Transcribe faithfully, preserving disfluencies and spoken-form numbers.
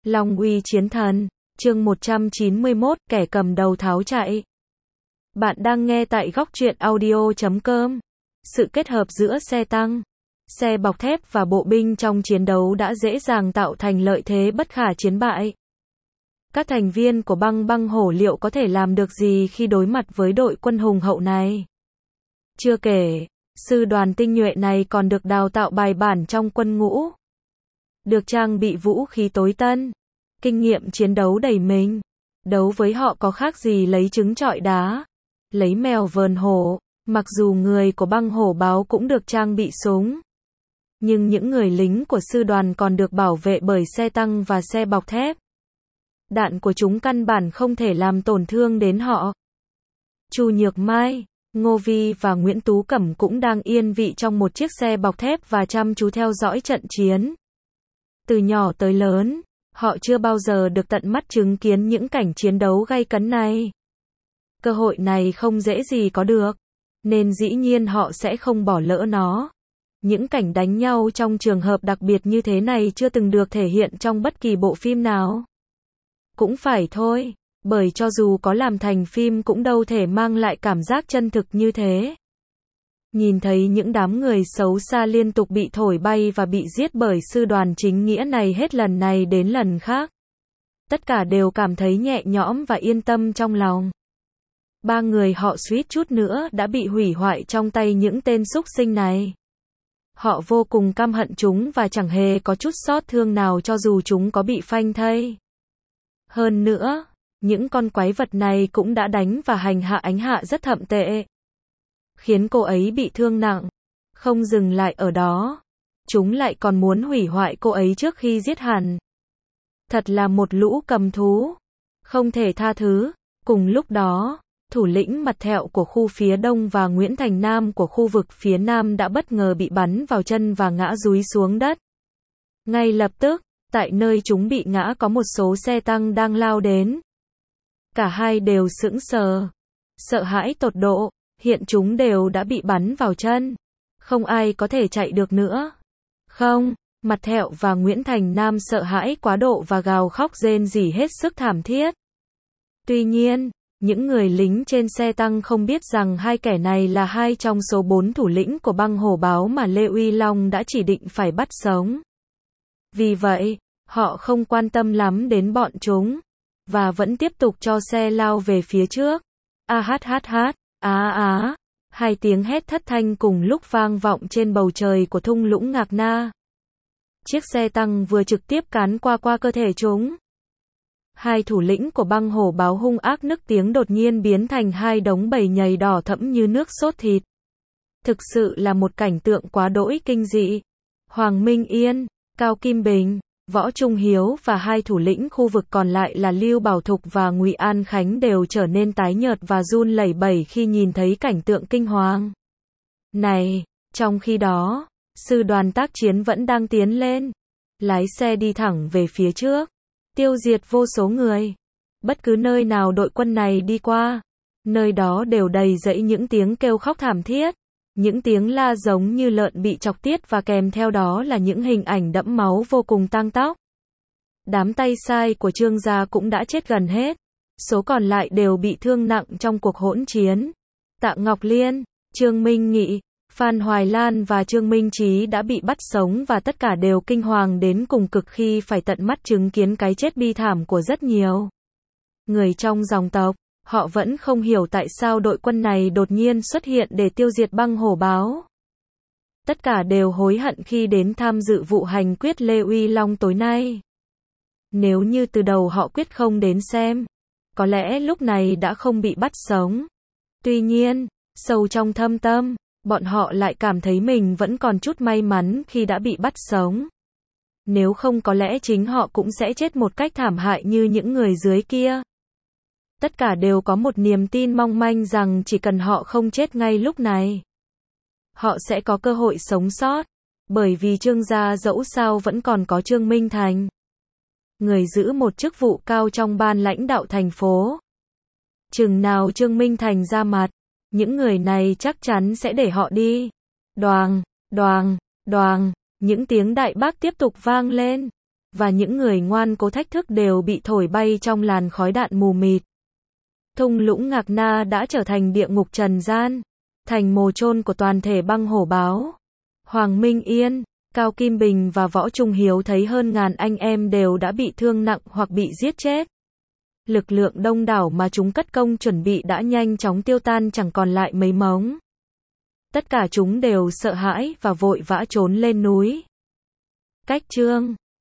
Long uy chiến thần, chương một trăm chín mươi mốt, kẻ cầm đầu tháo chạy. Bạn đang nghe tại góc truyện audio chấm com. Sự kết hợp giữa xe tăng, xe bọc thép và bộ binh trong chiến đấu đã dễ dàng tạo thành lợi thế bất khả chiến bại. Các thành viên của băng băng hổ liệu có thể làm được gì khi đối mặt với đội quân hùng hậu này? Chưa kể, sư đoàn tinh nhuệ này còn được đào tạo bài bản trong quân ngũ, được trang bị vũ khí tối tân, kinh nghiệm chiến đấu đầy mình. Đấu với họ có khác gì lấy trứng trọi đá, lấy mèo vờn hổ. Mặc dù người của băng hổ báo cũng được trang bị súng, nhưng những người lính của sư đoàn còn được bảo vệ bởi xe tăng và xe bọc thép. Đạn của chúng căn bản không thể làm tổn thương đến họ. Chu Nhược Mai, Ngô Vi và Nguyễn Tú Cẩm cũng đang yên vị trong một chiếc xe bọc thép và chăm chú theo dõi trận chiến. Từ nhỏ tới lớn, họ chưa bao giờ được tận mắt chứng kiến những cảnh chiến đấu gay cấn này. Cơ hội này không dễ gì có được, nên dĩ nhiên họ sẽ không bỏ lỡ nó. Những cảnh đánh nhau trong trường hợp đặc biệt như thế này chưa từng được thể hiện trong bất kỳ bộ phim nào. Cũng phải thôi, bởi cho dù có làm thành phim cũng đâu thể mang lại cảm giác chân thực như thế. Nhìn thấy những đám người xấu xa liên tục bị thổi bay và bị giết bởi sư đoàn chính nghĩa này hết lần này đến lần khác, tất cả đều cảm thấy nhẹ nhõm và yên tâm trong lòng. Ba người họ suýt chút nữa đã bị hủy hoại trong tay những tên súc sinh này. Họ vô cùng căm hận chúng và chẳng hề có chút xót thương nào cho dù chúng có bị phanh thây. Hơn nữa, những con quái vật này cũng đã đánh và hành hạ Ánh Hạ rất thậm tệ, khiến cô ấy bị thương nặng. Không dừng lại ở đó, chúng lại còn muốn hủy hoại cô ấy trước khi giết hẳn. Thật là một lũ cầm thú, không thể tha thứ. Cùng lúc đó, thủ lĩnh Mặt Thẹo của khu phía đông và Nguyễn Thành Nam của khu vực phía nam đã bất ngờ bị bắn vào chân và ngã dúi xuống đất. Ngay lập tức, tại nơi chúng bị ngã có một số xe tăng đang lao đến. Cả hai đều sững sờ, sợ hãi tột độ, hiện chúng đều đã bị bắn vào chân. Không ai có thể chạy được nữa. Không, Mặt Thẹo và Nguyễn Thành Nam sợ hãi quá độ và gào khóc rên rỉ hết sức thảm thiết. Tuy nhiên, những người lính trên xe tăng không biết rằng hai kẻ này là hai trong số bốn thủ lĩnh của băng hổ báo mà Lê Uy Long đã chỉ định phải bắt sống. Vì vậy, họ không quan tâm lắm đến bọn chúng, và vẫn tiếp tục cho xe lao về phía trước. A hát hát hát, á á, hai tiếng hét thất thanh cùng lúc vang vọng trên bầu trời của thung lũng Ngạc Na. Chiếc xe tăng vừa trực tiếp cán qua qua cơ thể chúng. Hai thủ lĩnh của băng hổ báo hung ác nức tiếng đột nhiên biến thành hai đống bầy nhầy đỏ thẫm như nước sốt thịt. Thực sự là một cảnh tượng quá đỗi kinh dị. Hoàng Minh Yên, Cao Kim Bình, Võ Trung Hiếu và hai thủ lĩnh khu vực còn lại là Lưu Bảo Thục và Ngụy An Khánh đều trở nên tái nhợt và run lẩy bẩy khi nhìn thấy cảnh tượng kinh hoàng này. Trong khi đó, sư đoàn tác chiến vẫn đang tiến lên, lái xe đi thẳng về phía trước, tiêu diệt vô số người. Bất cứ nơi nào đội quân này đi qua, nơi đó đều đầy rẫy những tiếng kêu khóc thảm thiết, những tiếng la giống như lợn bị chọc tiết và kèm theo đó là những hình ảnh đẫm máu vô cùng tang tóc. Đám tay sai của Trương gia cũng đã chết gần hết, số còn lại đều bị thương nặng trong cuộc hỗn chiến. Tạ Ngọc Liên, Trương Minh Nghị, Phan Hoài Lan và Trương Minh Chí đã bị bắt sống và tất cả đều kinh hoàng đến cùng cực khi phải tận mắt chứng kiến cái chết bi thảm của rất nhiều người trong dòng tộc. Họ vẫn không hiểu tại sao đội quân này đột nhiên xuất hiện để tiêu diệt băng hổ báo. Tất cả đều hối hận khi đến tham dự vụ hành quyết Lê Uy Long tối nay. Nếu như từ đầu họ quyết không đến xem, có lẽ lúc này đã không bị bắt sống. Tuy nhiên, sâu trong thâm tâm, bọn họ lại cảm thấy mình vẫn còn chút may mắn khi đã bị bắt sống. Nếu không có lẽ chính họ cũng sẽ chết một cách thảm hại như những người dưới kia. Tất cả đều có một niềm tin mong manh rằng chỉ cần họ không chết ngay lúc này, họ sẽ có cơ hội sống sót. Bởi vì Trương gia dẫu sao vẫn còn có Trương Minh Thành, người giữ một chức vụ cao trong ban lãnh đạo thành phố. Chừng nào Trương Minh Thành ra mặt, những người này chắc chắn sẽ để họ đi. Đoàng, đoàng, đoàng, những tiếng đại bác tiếp tục vang lên. và những người ngoan cố thách thức đều bị thổi bay trong làn khói đạn mù mịt. Thung lũng Ngạc Na đã trở thành địa ngục trần gian, thành mồ chôn của toàn thể băng hổ báo. Hoàng Minh Yên, Cao Kim Bình và Võ Trung Hiếu thấy hơn ngàn anh em đều đã bị thương nặng hoặc bị giết chết. Lực lượng đông đảo mà chúng cất công chuẩn bị đã nhanh chóng tiêu tan chẳng còn lại mấy mống. Tất cả chúng đều sợ hãi và vội vã trốn lên núi. Cách chương